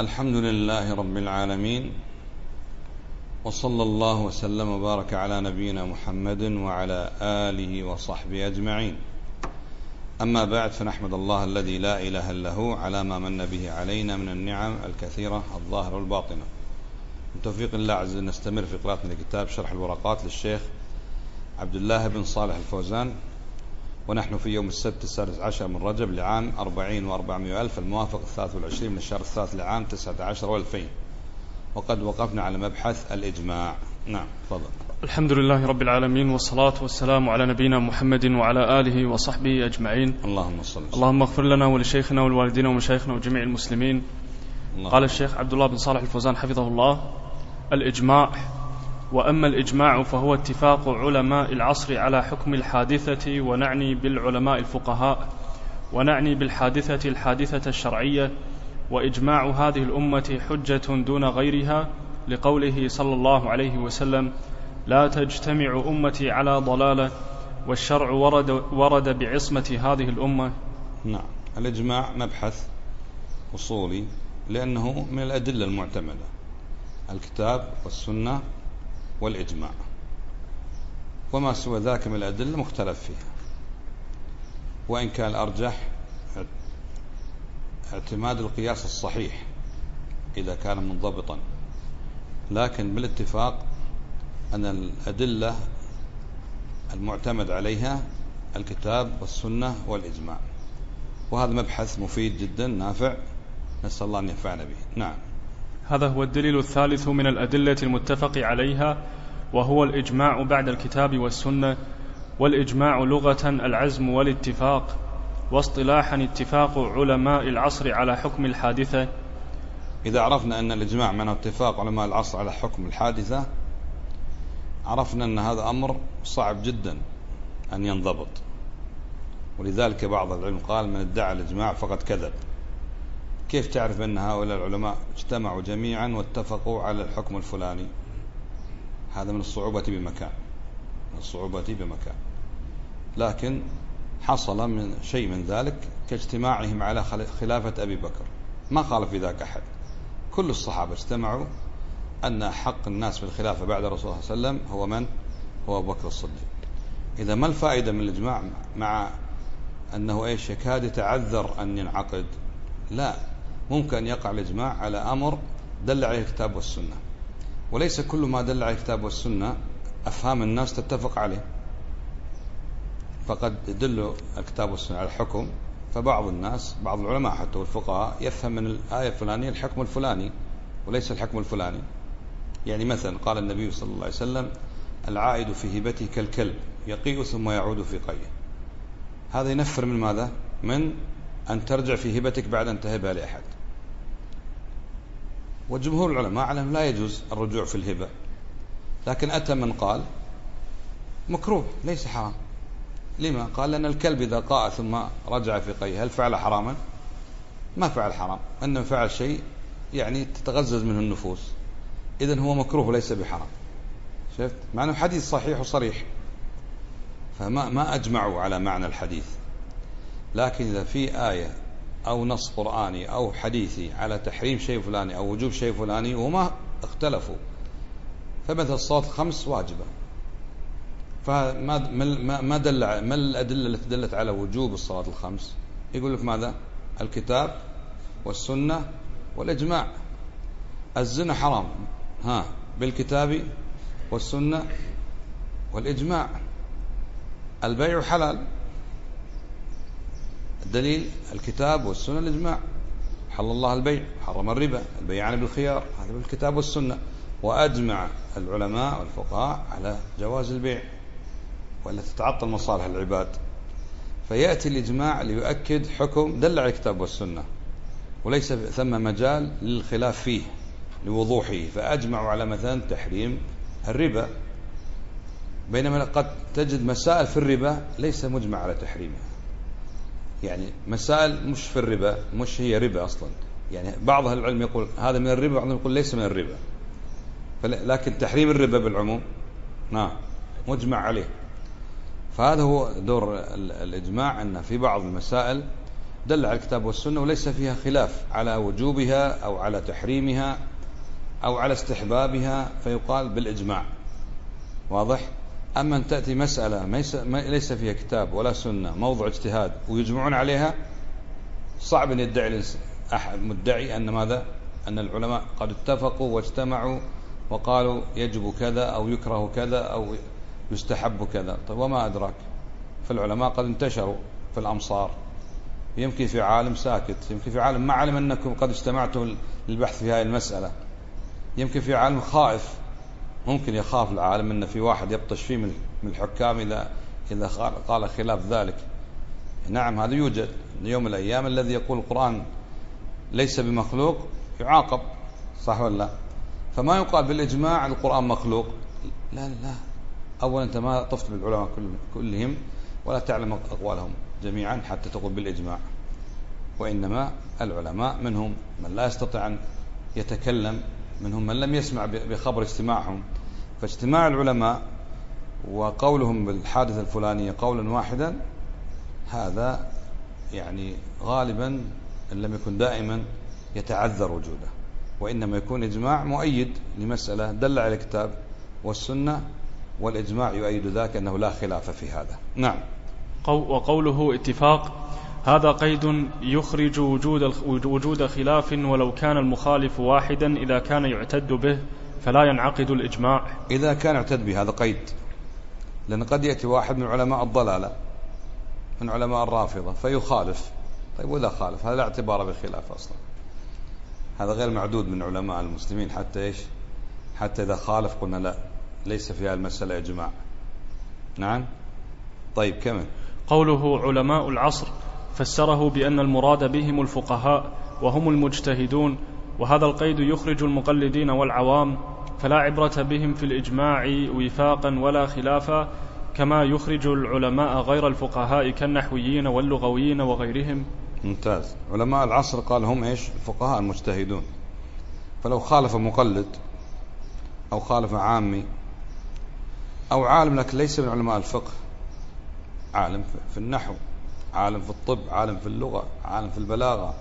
الحمد لله رب العالمين، وصلى الله وسلم وبارك على نبينا محمد وعلى آله وصحبه أجمعين. أما بعد، فنحمد الله الذي لا إله إلا هو على ما من به علينا من النعم الكثيرة الظاهرة والباطنة. من توفيق الله عز وجل نستمر في قراءة كتاب شرح الورقات للشيخ عبد الله بن صالح الفوزان، ونحن في يوم السبت 16 من رجب لعام 40 و400 ألف، الموافق 23 من الشهر الثالث لعام 19 و2000، وقد وقفنا على مبحث الإجماع. نعم، تفضل. الحمد لله رب العالمين، والصلاة والسلام على نبينا محمد وعلى آله وصحبه أجمعين. اللهم صل وسلم. اللهم اغفر لنا ولشيخنا والوالدين ومشايخنا وجميع المسلمين. قال الشيخ عبد الله بن صالح الفوزان حفظه الله: الإجماع. وأما الإجماع فهو اتفاق علماء العصر على حكم الحادثة، ونعني بالعلماء الفقهاء، ونعني بالحادثة الحادثة الشرعية. وإجماع هذه الأمة حجة دون غيرها، لقوله صلى الله عليه وسلم: لا تجتمع أمتي على ضلالة، والشرع ورد بعصمة هذه الأمة. نعم، الإجماع مبحث أصولي لأنه من الأدلة المعتمدة، الكتاب والسنة والإجماع، وما سوى ذاك من الأدلة مختلف فيها، وإن كان الأرجح اعتماد القياس الصحيح إذا كان منضبطا، لكن بالاتفاق أن الأدلة المعتمد عليها الكتاب والسنة والإجماع، وهذا مبحث مفيد جدا نافع، نسأل الله أن ينفعنا به. نعم، هذا هو الدليل الثالث من الأدلة المتفق عليها، وهو الإجماع بعد الكتاب والسنة. والإجماع لغة العزم والاتفاق، واصطلاحا اتفاق علماء العصر على حكم الحادثة. إذا عرفنا أن الإجماع معنى اتفاق علماء العصر على حكم الحادثة، عرفنا أن هذا أمر صعب جدا أن ينضبط، ولذلك بعض العلم قال: من ادعى الإجماع فقد كذب. كيف تعرف أن هؤلاء العلماء اجتمعوا جميعا واتفقوا على الحكم الفلاني؟ هذا من الصعوبة بمكان، لكن حصل من شيء من ذلك كاجتماعهم على خلافة أبي بكر، ما خالف في ذاك أحد. كل الصحابة اجتمعوا أن حق الناس في الخلافة بعد رسول الله صلى الله عليه وسلم هو من؟ هو أبو بكر الصديق. إذا ما الفائدة من الإجماع مع أنه يكاد يتعذر أن ينعقد؟ لا، ممكن أن يقع الإجماع على أمر دل عليه الكتاب والسنة، وليس كل ما دل عليه الكتاب والسنة أفهام الناس تتفق عليه، فقد يدل الكتاب والسنة على الحكم، فبعض الناس، بعض العلماء حتى والفقهاء، يفهم من الآية الفلانية الحكم الفلاني وليس الحكم الفلاني. يعني مثلا قال النبي صلى الله عليه وسلم: العائد في هبته كالكلب يقيء ثم يعود في قيه. هذا ينفر من ماذا؟ من أن ترجع في هبتك بعد أن تهبها لأحد. وجمهور العلماء على أنه لا يجوز الرجوع في الهبة، لكن أتى من قال مكروه ليس حرام. لما؟ قال: لأن الكلب إذا قاء ثم رجع في قيه هل فعل حراما؟ ما فعل حرام، أنه فعل شيء يعني تتغزز منه النفوس، إذن هو مكروه وليس بحرام. شفت؟ مع أنه حديث صحيح وصريح، فما أجمعوا على معنى الحديث. لكن إذا في آية أو نص قرآني أو حديثي على تحريم شيء فلاني أو وجوب شيء فلاني وما اختلفوا، فمثل الصلاة الخمس واجبة، ما الأدلة التي دلت على وجوب الصلاة الخمس؟ يقول لك ماذا؟ الكتاب والسنة والإجماع. الزنا حرام، بالكتاب والسنة والإجماع. البيع حلال، الدليل الكتاب والسنة والإجماع. حل الله البيع، حرم الربا، البيعان بالخيار، هذا بالكتاب والسنة. وأجمع العلماء والفقهاء على جواز البيع، ولا تتعطل مصالح العباد. فيأتي الإجماع ليؤكد حكم دل على الكتاب والسنة، وليس ثم مجال للخلاف فيه لوضوحه، فأجمعوا على مثلا تحريم الربا، بينما قد تجد مسائل في الربا ليس مجمع على تحريمها. يعني مسائل مش في الربا، مش هي ربا أصلا، يعني بعض أهل العلم يقول هذا من الربا، بعضهم يقول ليس من الربا، لكن تحريم الربا بالعموم مجمع عليه. فهذا هو دور الإجماع، أن في بعض المسائل دل على الكتاب والسنة وليس فيها خلاف على وجوبها أو على تحريمها أو على استحبابها فيقال بالإجماع. واضح؟ أما أن تأتي مسألة ليس فيها كتاب ولا سنة، موضع اجتهاد، ويجمعون عليها، صعب أن يدعي أحد مدعي أن ماذا؟ أن العلماء قد اتفقوا واجتمعوا وقالوا يجب كذا أو يكره كذا أو يستحب كذا. طيب وما أدراك؟ فالعلماء قد انتشروا في الأمصار، يمكن في عالم ساكت، يمكن في عالم ما علم أنكم قد اجتمعتوا للبحث في هذه المسألة، يمكن في عالم خائف، ممكن يخاف العالم أن في واحد يبطش فيه من الحكام إذا قال خلاف ذلك. نعم هذا يوجد. يوم الأيام الذي يقول القرآن ليس بمخلوق يعاقب، صح ولا لا؟ فما يقال بالإجماع القرآن مخلوق، لا لا. أولا أنت ما طفت بالعلماء كلهم ولا تعلم أقوالهم جميعا حتى تقول بالإجماع، وإنما العلماء منهم من لا يستطيع أن يتكلم، منهم من لم يسمع بخبر اجتماعهم. فاجتماع العلماء وقولهم بالحادثة الفلانية قولا واحدا هذا يعني غالبا إن لم يكن دائما يتعذر وجوده، وإنما يكون إجماع مؤيد لمسألة دل على الكتاب والسنة، والإجماع يؤيد ذاك أنه لا خلاف في هذا. نعم. وقوله اتفاق هذا قيد يخرج وجود خلاف ولو كان المخالف واحدا إذا كان يعتد به فلا ينعقد الإجماع. إذا كان يعتد به هذا قيد، لأن قد يأتي واحد من علماء الضلالة من علماء الرافضة فيخالف. طيب وإذا خالف هذا لا اعتبار بخلاف أصلا، هذا غير معدود من علماء المسلمين حتى إيش؟ حتى إذا خالف قلنا لا ليس في هذه المسألة إجماع. نعم. طيب كمل. قوله علماء العصر فسره بأن المراد بهم الفقهاء وهم المجتهدون، وهذا القيد يخرج المقلدين والعوام، فلا عبرة بهم في الإجماع وفاقا ولا خلافا، كما يخرج العلماء غير الفقهاء كالنحويين واللغويين وغيرهم. ممتاز. علماء العصر قال هم إيش؟ الفقهاء المجتهدون. فلو خالف مقلد أو خالف عامي أو عالم لكن ليس من علماء الفقه، عالم في النحو، عالم في الطب، عالم في اللغة، عالم في البلاغة،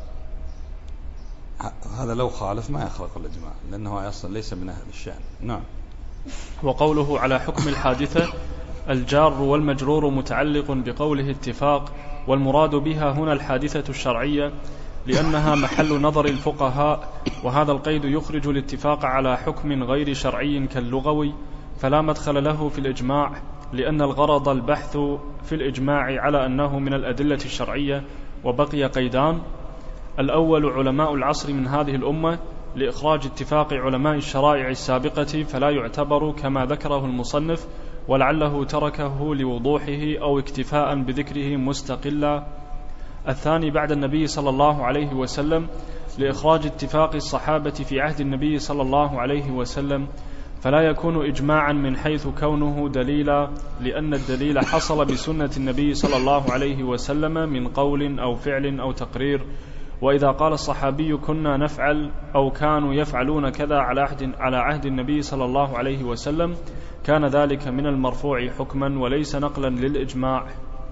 هذا لو خالف ما يخرق الإجماع لأنه أصلا ليس من أهل الشأن. نعم. وقوله على حكم الحادثة الجار والمجرور متعلق بقوله اتفاق، والمراد بها هنا الحادثة الشرعية لأنها محل نظر الفقهاء، وهذا القيد يخرج الاتفاق على حكم غير شرعي كاللغوي، فلا مدخل له في الإجماع، لأن الغرض البحث في الإجماع على أنه من الأدلة الشرعية. وبقي قيدان: الأول علماء العصر من هذه الأمة لإخراج اتفاق علماء الشرائع السابقة فلا يعتبر كما ذكره المصنف، ولعله تركه لوضوحه أو اكتفاء بذكره مستقلا. الثاني بعد النبي صلى الله عليه وسلم لإخراج اتفاق الصحابة في عهد النبي صلى الله عليه وسلم، فلا يكون إجماعا من حيث كونه دليلا، لأن الدليل حصل بسنة النبي صلى الله عليه وسلم من قول أو فعل أو تقرير. وإذا قال الصحابي كنا نفعل أو كانوا يفعلون كذا على عهد النبي صلى الله عليه وسلم كان ذلك من المرفوع حكما وليس نقلا للإجماع.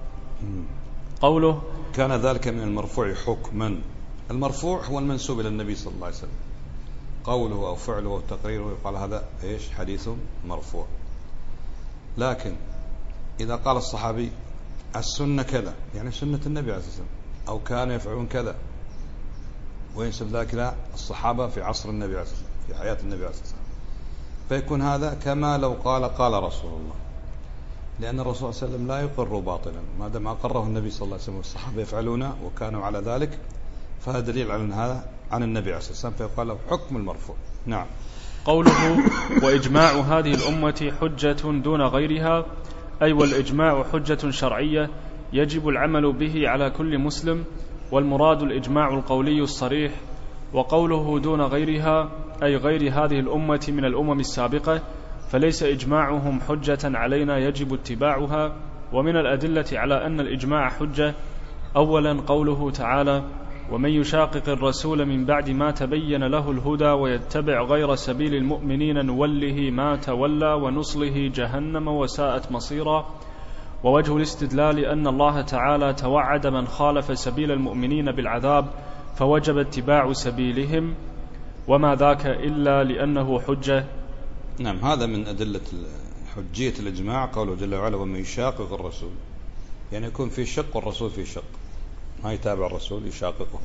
قوله كان ذلك من المرفوع حكما، المرفوع هو المنسوب إلى النبي صلى الله عليه وسلم، قوله أو فعله أو تقريره يقال هذا إيش؟ حديث مرفوع. لكن إذا قال الصحابي السنة كذا يعني سنة النبي عليه الصلاة والسلام، أو كانوا يفعلون كذا، وينسب ذلك إلى الصحابة في عصر النبي عليه الصلاة والسلام، في حياة النبي عليه الصلاة والسلام، فيكون هذا كما لو قال رسول الله، لأن الرسول صلى الله عليه وسلم لا يقر باطلا، ما دام أقره النبي صلى الله عليه وسلم والصحابة يفعلونه وكانوا على ذلك فهذا دليل على هذا عن النبي عليه الصلاة والسلام، فيقال له حكم المرفوع. نعم. قوله وإجماع هذه الأمة حجة دون غيرها، أي والإجماع حجة شرعية يجب العمل به على كل مسلم، والمراد الإجماع القولي الصريح. وقوله دون غيرها أي غير هذه الأمة من الأمم السابقة، فليس إجماعهم حجة علينا يجب اتباعها. ومن الأدلة على أن الإجماع حجة أولا قوله تعالى ومن يشاقق الرسول من بعد ما تبين له الهدى ويتبع غير سبيل المؤمنين نوله ما تولى ونصله جهنم وساءت مصيرا. ووجه الاستدلال أن الله تعالى توعد من خالف سبيل المؤمنين بالعذاب فوجب اتباع سبيلهم، وما ذاك إلا لأنه حجة. نعم، هذا من أدلة حجية الإجماع قوله جل وعلا ومن يشاقق الرسول، يعني يكون في شق والرسول في شق، ما يتابع الرسول يشاققه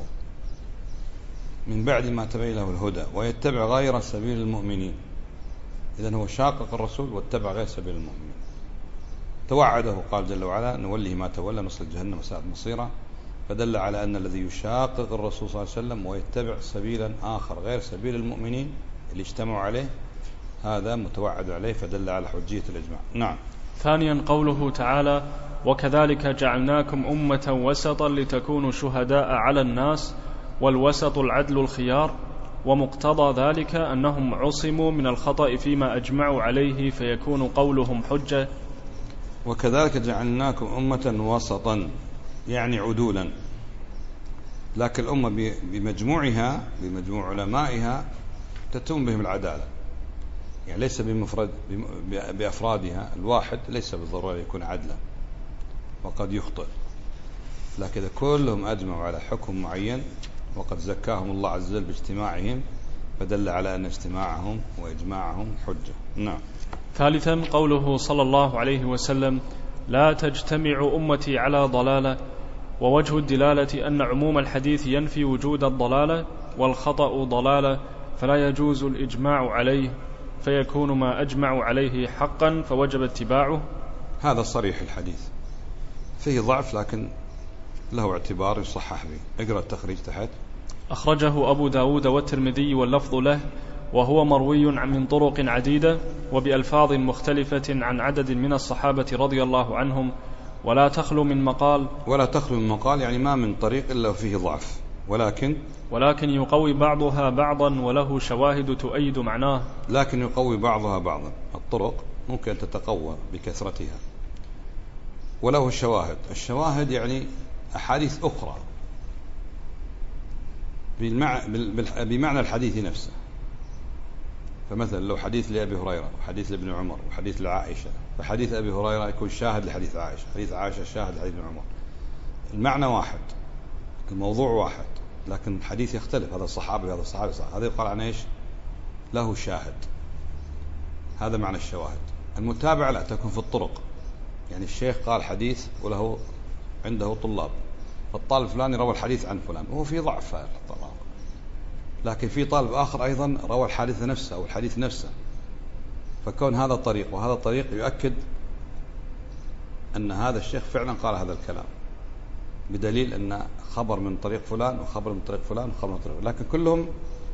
من بعد ما تبين له الهدى ويتبع غير سبيل المؤمنين. إذن هو شاقق الرسول واتبع غير سبيل المؤمنين، توعده قال جل وعلا نوله ما تولى نصل جهنم وساءت مصيرا، فدل على أن الذي يشاقق الرسول صلى الله عليه وسلم ويتبع سبيلا آخر غير سبيل المؤمنين اللي اجتمعوا عليه هذا متوعد عليه، فدل على حجية الإجماع. نعم. ثانيا قوله تعالى وكذلك جعلناكم أمة وسطا لتكونوا شهداء على الناس والوسط العدل الخيار، ومقتضى ذلك أنهم عصموا من الخطأ فيما أجمعوا عليه فيكون قولهم حجة. وكذلك جعلناكم أمة وسطا يعني عدولا، لكن الأمة بمجموعها بمجموع علمائها تتم بهم العدالة، يعني ليس بأفرادها، الواحد ليس بالضرورة يكون عدلا وقد يخطئ، لكن إذا كلهم أجمعوا على حكم معين وقد زكاهم الله عز وجل باجتماعهم فدل على أن اجتماعهم وإجماعهم حجة. نعم. ثالثا قوله صلى الله عليه وسلم لا تجتمع أمتي على ضلالة، ووجه الدلالة أن عموم الحديث ينفي وجود الضلالة والخطأ ضلالة، فلا يجوز الإجماع عليه فيكون ما أجمع عليه حقا فوجب اتباعه. هذا صريح الحديث، فيه ضعف لكن له اعتبار يصحح به. اقرأ التخريج تحت. أخرجه أبو داود والترمذي واللفظ له، وهو مروي من طرق عديدة وبألفاظ مختلفة عن عدد من الصحابة رضي الله عنهم، ولا تخلو من مقال يعني ما من طريق إلا فيه ضعف، ولكن يقوي بعضها بعضا وله شواهد تؤيد معناه. لكن يقوي بعضها بعضا، الطرق ممكن تتقوى بكثرتها وله الشواهد يعني أحاديث أخرى بمعنى الحديث نفسه. فمثلا لو حديث لأبي هريرة وحديث لابن عمر وحديث لعائشة، فحديث أبي هريرة يكون شاهد لحديث عائشة، حديث عائشة شاهد لحديث ابن عمر، المعنى واحد، الموضوع واحد، لكن الحديث يختلف، هذا الصحابي هذا الصحابي هذا يقال عن إيش؟ له شاهد. هذا معنى الشواهد. المتابعة لا تكون في الطرق، يعني الشيخ قال حديث وله عنده طلاب، فالطالب فلان روى الحديث عن فلان وهو في ضعف في الطلاب، لكن في طالب آخر أيضا روى الحديث نفسه أو الحديث نفسه، فكون هذا الطريق وهذا الطريق يؤكد أن هذا الشيخ فعلا قال هذا الكلام، بدليل أن خبر من طريق فلان وخبر من طريق فلان وخبر من طريق، لكن كلهم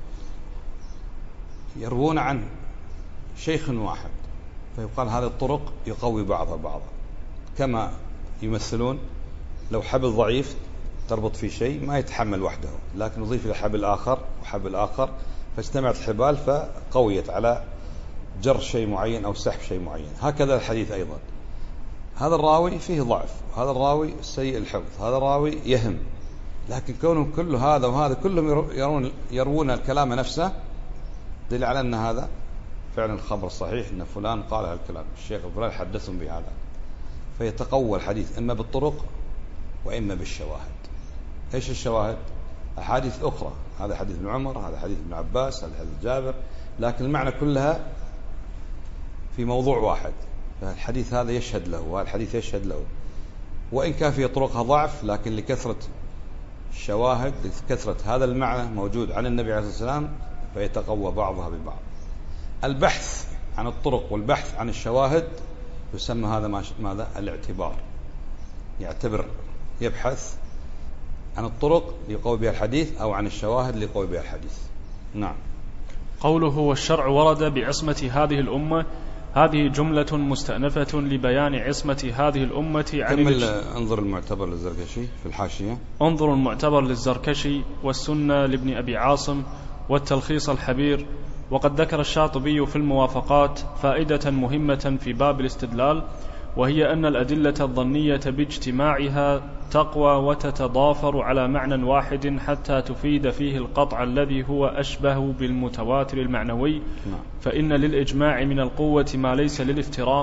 يروون عن شيخ واحد، فيقال هذه الطرق يقوي بعضها بعضا. كما يمثلون لو حبل ضعيف تربط في شيء ما يتحمل وحده، لكن نضيف إلى حبل آخر وحبل آخر فاجتمعت الحبال فقويت على جر شيء معين أو سحب شيء معين. هكذا الحديث أيضا، هذا الراوي فيه ضعف، هذا الراوي سيء الحفظ، هذا الراوي يهم، لكن كونهم كل هذا وهذا كلهم يروون الكلام نفسه دليل على أن هذا فعلا الخبر الصحيح، أن فلان قال هالكلام، الشيخ فلان حدثهم بهذا، فيتقوى الحديث إما بالطرق وإما بالشواهد. إيش الشواهد؟ أحاديث أخرى، هذا حديث ابن عمر، هذا حديث ابن عباس، هذا حديث جابر، لكن المعنى كلها في موضوع واحد، فالحديث هذا يشهد له والحديث يشهد له، وإن كان في طرقها ضعف، لكن لكثرة الشواهد لكثرة هذا المعنى موجود عن النبي عليه الصلاة والسلام فيتقوى بعضها ببعض. البحث عن الطرق والبحث عن الشواهد يسمى هذا ماذا؟ الاعتبار، يبحث عن الطرق ليقوي بها الحديث أو عن الشواهد ليقوي بها الحديث. نعم. قوله والشرع ورد بعصمة هذه الأمة، هذه جملة مستأنفة لبيان عصمة هذه الأمة عن انظر المعتبر للزركشي في الحاشية. انظر المعتبر للزركشي والسنة لابن أبي عاصم والتلخيص الحبير. وقد ذكر الشاطبي في الموافقات فائدة مهمة في باب الاستدلال، وهي أن الأدلة الظنية باجتماعها تقوى وتتضافر على معنى واحد حتى تفيد فيه القطع الذي هو أشبه بالمتواتر المعنوي، فإن للإجماع من القوة ما ليس للافتراق،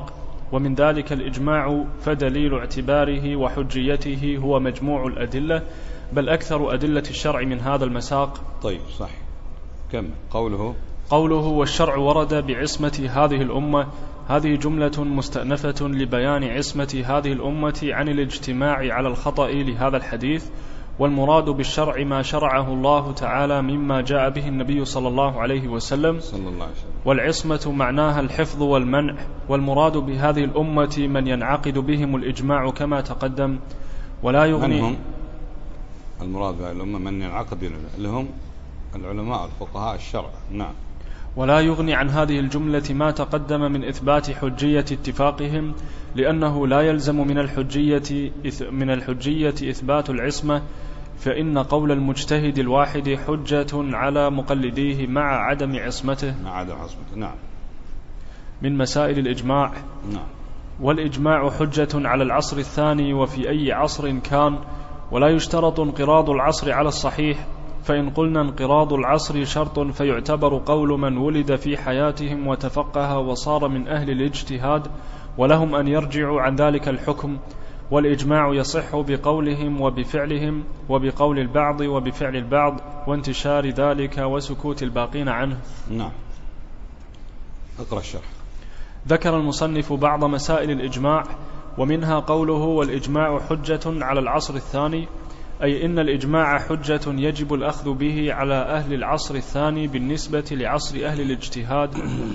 ومن ذلك الإجماع، فدليل اعتباره وحجيته هو مجموع الأدلة، بل أكثر أدلة الشرع من هذا المساق. طيب صح. كم قوله والشرع ورد بعصمة هذه الأمة، هذه جملة مستأنفة لبيان عصمة هذه الأمة عن الاجتماع على الخطأ لهذا الحديث، والمراد بالشرع ما شرعه الله تعالى مما جاء به النبي صلى الله عليه وسلم، والعصمة معناها الحفظ والمنع، والمراد بهذه الأمة من ينعقد بهم الإجماع كما تقدم. ولا يغني. من هم المراد بهذه الأمة؟ من ينعقد بهم لهم العلماء الفقهاء الشرع. نعم. ولا يغني عن هذه الجملة ما تقدم من إثبات حجية اتفاقهم، لأنه لا يلزم من الحجية إثبات العصمة، فإن قول المجتهد الواحد حجة على مقلديه مع عدم عصمته. نعم. من مسائل الإجماع. نعم. والإجماع حجة على العصر الثاني وفي أي عصر كان، ولا يشترط انقراض العصر على الصحيح، فإن قلنا انقراض العصر شرط فيعتبر قول من ولد في حياتهم وتفقه وصار من أهل الاجتهاد، ولهم أن يرجعوا عن ذلك الحكم، والإجماع يصح بقولهم وبفعلهم، وبقول البعض وبفعل البعض، وانتشار ذلك وسكوت الباقين عنه. نعم. اقرأ الشرح. ذكر المصنف بعض مسائل الإجماع، ومنها قوله والإجماع حجة على العصر الثاني، أي إن الإجماع حجة يجب الأخذ به على أهل العصر الثاني بالنسبة لعصر أهل الاجتهاد،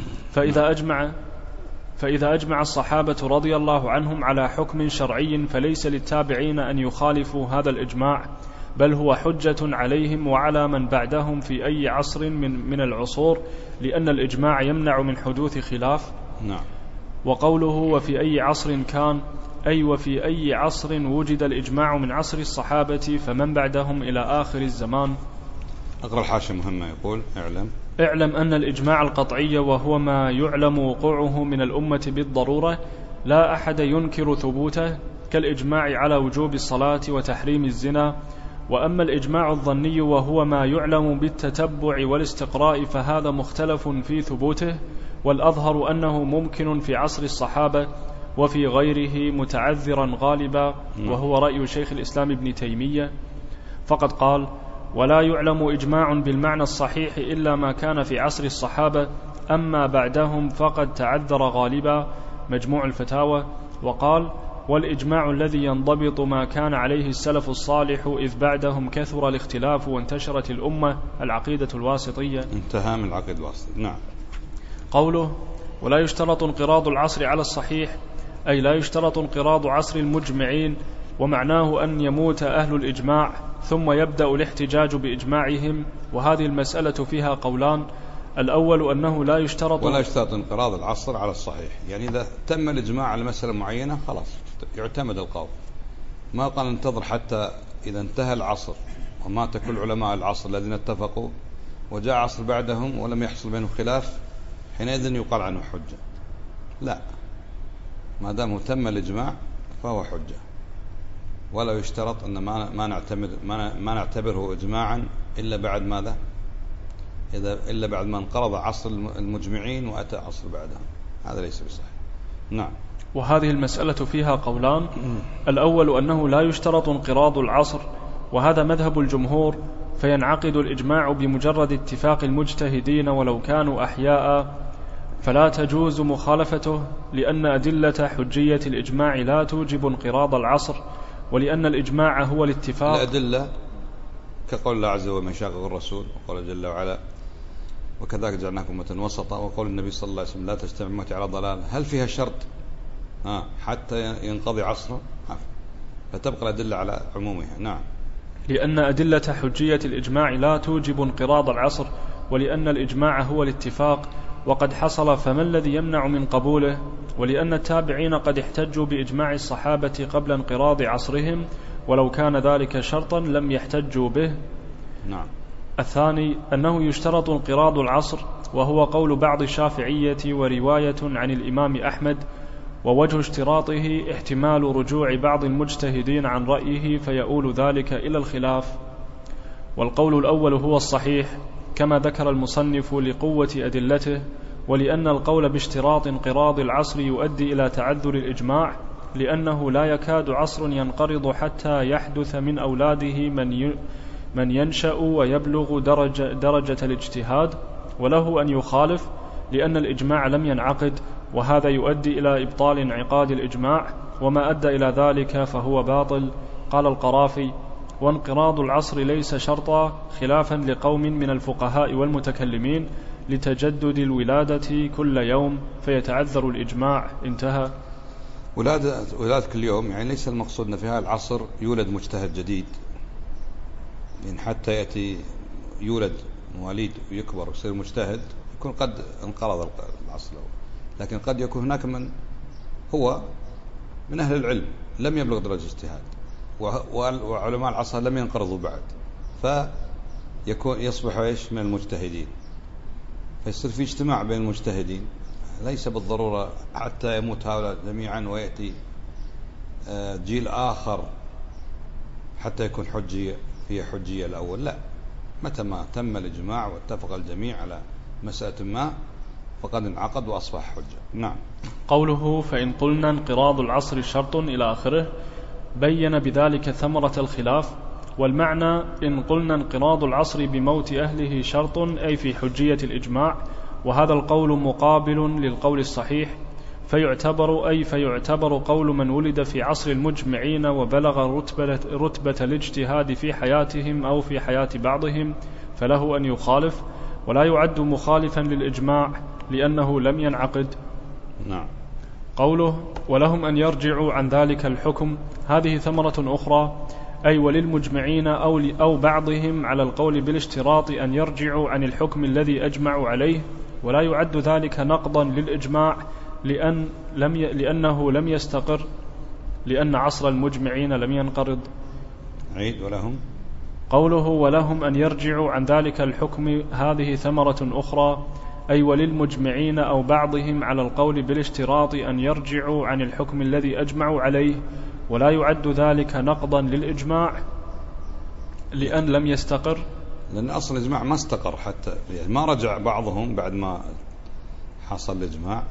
فإذا أجمع الصحابة رضي الله عنهم على حكم شرعي فليس للتابعين أن يخالفوا هذا الإجماع، بل هو حجة عليهم وعلى من بعدهم في أي عصر من العصور، لأن الإجماع يمنع من حدوث خلاف. نعم. وقوله وفي أي عصر كان، أي وفي أي عصر وجد الإجماع من عصر الصحابة فمن بعدهم إلى آخر الزمان. أقرأ الحاشية مهمة. يقول اعلم أن الإجماع القطعي، وهو ما يعلم وقوعه من الأمة بالضرورة، لا أحد ينكر ثبوته، كالإجماع على وجوب الصلاة وتحريم الزنا. وأما الإجماع الظني وهو ما يعلم بالتتبع والاستقراء فهذا مختلف في ثبوته، والأظهر أنه ممكن في عصر الصحابة وفي غيره متعذرا غالبا، وهو رأي شيخ الإسلام ابن تيمية، فقد قال ولا يعلم إجماع بالمعنى الصحيح إلا ما كان في عصر الصحابة، أما بعدهم فقد تعذر غالبا، مجموع الفتاوى. وقال والإجماع الذي ينضبط ما كان عليه السلف الصالح، إذ بعدهم كثر الاختلاف وانتشرت الأمة، العقيدة الواسطية. انتهى من العقيدة الواسطية. نعم. قوله ولا يشترط انقراض العصر على الصحيح، أي لا يشترط انقراض عصر المجمعين، ومعناه أن يموت أهل الإجماع ثم يبدأ الاحتجاج بإجماعهم، وهذه المسألة فيها قولان، الأول أنه لا يشترط انقراض العصر على الصحيح، يعني إذا تم الإجماع على مسألة معينة خلاص يعتمد القول، ما قال انتظر حتى إذا انتهى العصر ومات كل علماء العصر الذين اتفقوا وجاء عصر بعدهم ولم يحصل بينهم خلاف حينئذ يقال عنه حجة. لا، ما دام تم الإجماع فهو حجة، ولا يشترط أن ما نعتبره إجماعا إلا بعد ماذا؟ إلا بعد ما انقرض عصر المجمعين وأتى عصر بعدهم، هذا ليس بصحيح. نعم. وهذه المسألة فيها قولان، الأول أنه لا يشترط انقراض العصر، وهذا مذهب الجمهور، فينعقد الإجماع بمجرد اتفاق المجتهدين ولو كانوا أحياء، فلا تجوز مخالفته، لأن أدلة حجية الإجماع لا توجب انقراض العصر، ولأن الإجماع هو الاتفاق. الأدلة كقول الله عز وجل من شاقق الرسول، وقال جل وعلا وكذلك جعلناكم أمة وسطا، وقول النبي صلى الله عليه وسلم لا تجتمع أمتي على ضلال، هل فيها شرط حتى ينقضي عصره؟ فتبقى الأدلة على عمومها. نعم. لأن أدلة حجية الإجماع لا توجب انقراض العصر، ولأن الإجماع هو الاتفاق وقد حصل، فما الذي يمنع من قبوله؟ ولأن التابعين قد احتجوا بإجماع الصحابة قبل انقراض عصرهم، ولو كان ذلك شرطا لم يحتجوا به. نعم. الثاني أنه يشترط انقراض العصر، وهو قول بعض الشافعية ورواية عن الإمام أحمد، ووجه اشتراطه احتمال رجوع بعض المجتهدين عن رأيه فيؤول ذلك إلى الخلاف، والقول الأول هو الصحيح كما ذكر المصنف لقوة أدلته، ولأن القول باشتراط انقراض العصر يؤدي إلى تعذر الإجماع، لأنه لا يكاد عصر ينقرض حتى يحدث من أولاده من ينشأ ويبلغ درجة الاجتهاد، وله أن يخالف لأن الإجماع لم ينعقد، وهذا يؤدي إلى إبطال انعقاد الإجماع، وما أدى إلى ذلك فهو باطل. قال القرافي: وانقراض العصر ليس شرطا، خلافا لقوم من الفقهاء والمتكلمين لتجدد الولادة كل يوم فيتعذر الإجماع. انتهى. ولادة كل يوم يعني ليس المقصود أن في هذا العصر يولد مجتهد جديد، يعني حتى يأتي يولد مواليد ويكبر ويصير مجتهد يكون قد انقرض العصر الأول، لكن قد يكون هناك من هو من أهل العلم لم يبلغ درجة اجتهاد، وعلماء العصر لم ينقرضوا بعد، يصبح من المجتهدين، فيصير في اجتماع بين المجتهدين. ليس بالضرورة حتى يموت هؤلاء جميعا ويأتي جيل آخر حتى يكون فيه حجية الأول، لا، متى ما تم الإجماع واتفق الجميع على مسألة ما فقد انعقد وأصبح حجة. نعم. قوله: فإن قلنا انقراض العصر شرط إلى آخره، بين بذلك ثمرة الخلاف. والمعنى إن قلنا انقراض العصر بموت أهله شرط أي في حجية الإجماع، وهذا القول مقابل للقول الصحيح، فيعتبر قول من ولد في عصر المجمعين وبلغ رتبة الاجتهاد في حياتهم أو في حياة بعضهم فله أن يخالف، ولا يعد مخالفا للإجماع لأنه لم ينعقد. نعم. قوله: ولهم أن يرجعوا عن ذلك الحكم، هذه ثمرة أخرى، أي وللمجمعين أو بعضهم على القول بالاشتراط أن يرجعوا عن الحكم الذي أجمعوا عليه، ولا يعد ذلك نقضا للإجماع لأنه لم يستقر، لأن عصر المجمعين لم ينقرض. عيد. ولهم. قوله: ولهم أن يرجعوا عن ذلك الحكم، هذه ثمرة أخرى، أي وللمجمعين أو بعضهم على القول بالاشتراط أن يرجعوا عن الحكم الذي أجمعوا عليه، ولا يعد ذلك نقضا للإجماع لأن لم يستقر، لأن أصل الإجماع ما استقر، حتى يعني ما رجع بعضهم بعد ما حصل الإجماع.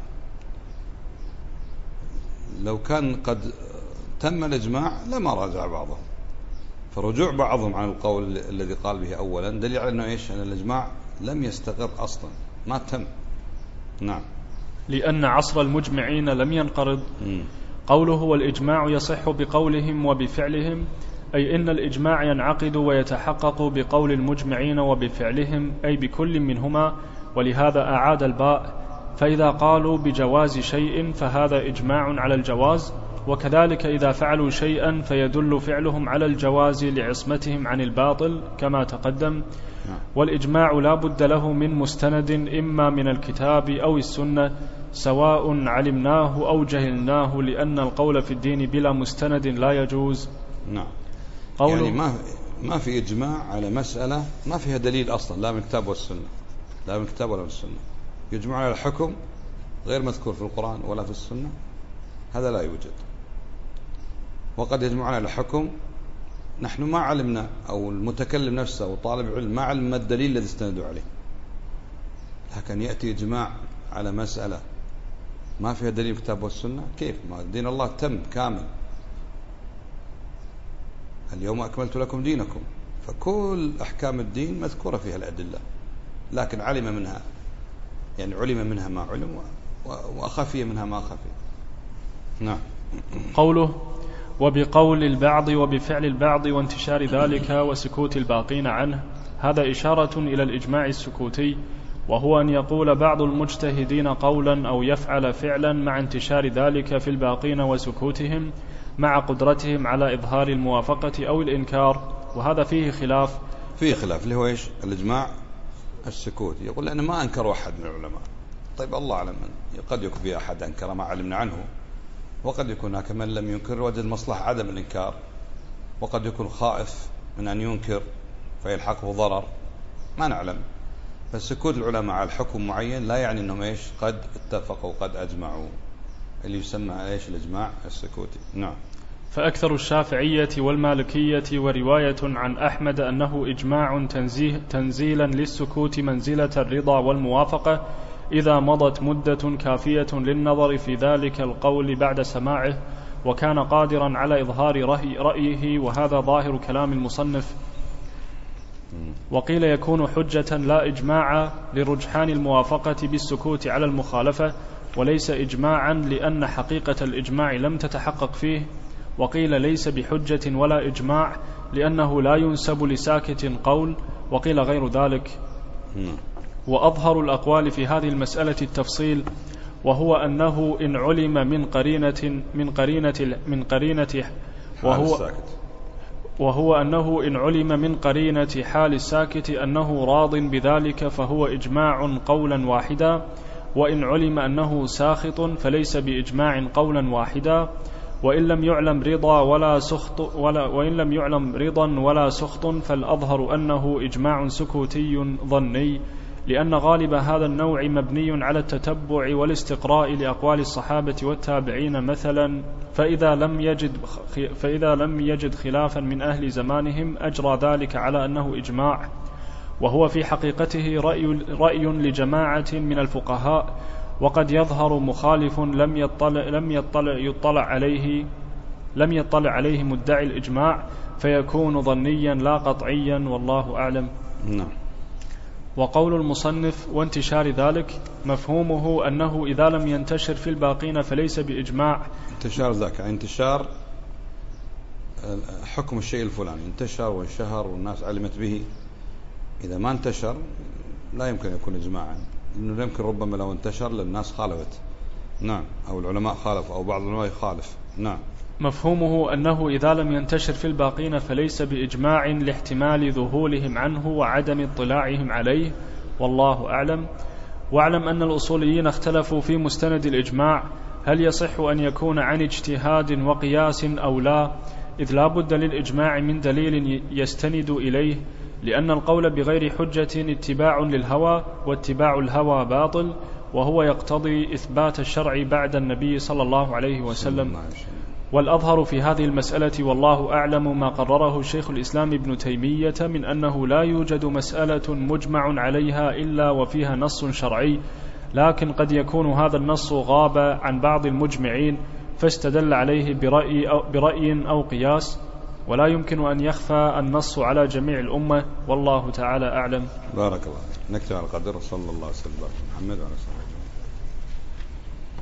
لو كان قد تم الإجماع لما رجع بعضهم، فرجوع بعضهم عن القول الذي قال به أولا دليل على أنه أن الإجماع لم يستقر أصلا، ما تم. نعم. لأن عصر المجمعين لم ينقرض. قوله: والإجماع يصح بقولهم وبفعلهم، أي إن الإجماع ينعقد ويتحقق بقول المجمعين وبفعلهم، أي بكل منهما، ولهذا أعاد الباء. فإذا قالوا بجواز شيء فهذا إجماع على الجواز، وكذلك إذا فعلوا شيئا فيدل فعلهم على الجواز لعصمتهم عن الباطل كما تقدم. والإجماع لا بد له من مستند، إما من الكتاب أو السنة، سواء علمناه أو جهلناه، لأن القول في الدين بلا مستند لا يجوز. نعم. يعني ما في إجماع على مسألة ما فيها دليل أصلا، لا من الكتاب والسنة، لا من الكتاب ولا من السنة، يجمع على الحكم غير مذكور في القرآن ولا في السنة، هذا لا يوجد. وقد يجمع على الحكم نحن ما علمنا، أو المتكلم نفسه أو طالب علم ما علم ما الدليل الذي استندوا عليه، لكن يأتي إجماع على مسألة ما فيها دليل الكتاب والسنة، كيف؟ ما دين الله تم كامل، اليوم أكملت لكم دينكم، فكل أحكام الدين مذكورة فيها الأدلة، لكن علم منها ما علم، وأخفي منها ما خفي. نعم. قوله: وبقول البعض وبفعل البعض وانتشار ذلك وسكوت الباقين عنه، هذا إشارة إلى الإجماع السكوتي، وهو أن يقول بعض المجتهدين قولا أو يفعل فعلا مع انتشار ذلك في الباقين وسكوتهم، مع قدرتهم على إظهار الموافقة أو الإنكار، وهذا فيه خلاف اللي هو إيش؟ الإجماع السكوتي. يقول لأنه ما أنكر أحد من العلماء، طيب الله أعلم، قد يكون في أحد أنكر ما علمنا عنه، وقد يكون هناك من لم ينكر وجد مصلحة عدم الإنكار، وقد يكون خائف من أن ينكر فيلحقه ضرر، ما نعلم. فالسكوت العلماء على الحكم معين لا يعني أنهم إيش قد اتفقوا قد أجمعوا، اللي يسمى إيش الإجماع السكوتي. نعم. فأكثر الشافعية والمالكية ورواية عن أحمد أنه إجماع تنزيلا للسكوت منزلة الرضا والموافقة، إذا مضت مدة كافية للنظر في ذلك القول بعد سماعه، وكان قادرا على إظهار رأيه، وهذا ظاهر كلام المصنف. وقيل يكون حجة لا إجماعا لرجحان الموافقة بالسكوت على المخالفة، وليس إجماعا لأن حقيقة الإجماع لم تتحقق فيه. وقيل ليس بحجة ولا إجماع لأنه لا ينسب لساكت قول، وقيل غير ذلك. وأظهر الأقوال في هذه المسألة التفصيل، وهو أنه إن علم وهو أنه إن علم من قرينة حال الساكت أنه راض بذلك فهو إجماع قولا واحدا، وإن علم أنه ساخط فليس بإجماع قولا واحدا. وإن لم يعلم رضا ولا سخط فالأظهر أنه إجماع سكوتي ظني، لأن غالب هذا النوع مبني على التتبع والاستقراء لأقوال الصحابة والتابعين مثلا، فإذا لم يجد خلافا من أهل زمانهم أجرى ذلك على أنه إجماع، وهو في حقيقته رأي لجماعة من الفقهاء، وقد يظهر مخالف لم يطلع عليه مدعي الإجماع فيكون ظنيا لا قطعيا، والله أعلم. وقول المصنف وانتشار ذلك مفهومه أنه إذا لم ينتشر في الباقين فليس بإجماع. انتشار ذاك انتشار حكم الشيء الفلاني، انتشر وانشهر والناس علمت به. إذا ما انتشر لا يمكن يكون إجماعا، لأنه يمكن ربما لو انتشر للناس خالفت، نعم، أو العلماء خالفوا أو بعض العلماء يخالف، نعم. مفهومه أنه إذا لم ينتشر في الباقين فليس بإجماع لاحتمال ذهولهم عنه وعدم اطلاعهم عليه، والله أعلم. واعلم أن الأصوليين اختلفوا في مستند الإجماع، هل يصح أن يكون عن اجتهاد وقياس أو لا، إذ لا بد للإجماع من دليل يستند إليه، لأن القول بغير حجة اتباع للهوى، واتباع الهوى باطل، وهو يقتضي إثبات الشرع بعد النبي صلى الله عليه وسلم. والأظهر في هذه المسألة والله أعلم ما قرره شيخ الإسلام ابن تيمية من أنه لا يوجد مسألة مجمع عليها إلا وفيها نص شرعي، لكن قد يكون هذا النص غاب عن بعض المجمعين فاستدل عليه برأي أو قياس، ولا يمكن أن يخفى النص على جميع الأمة، والله تعالى أعلم. بارك الله. نكتب على القدر. صلى الله عليه وسلم محمد وعلى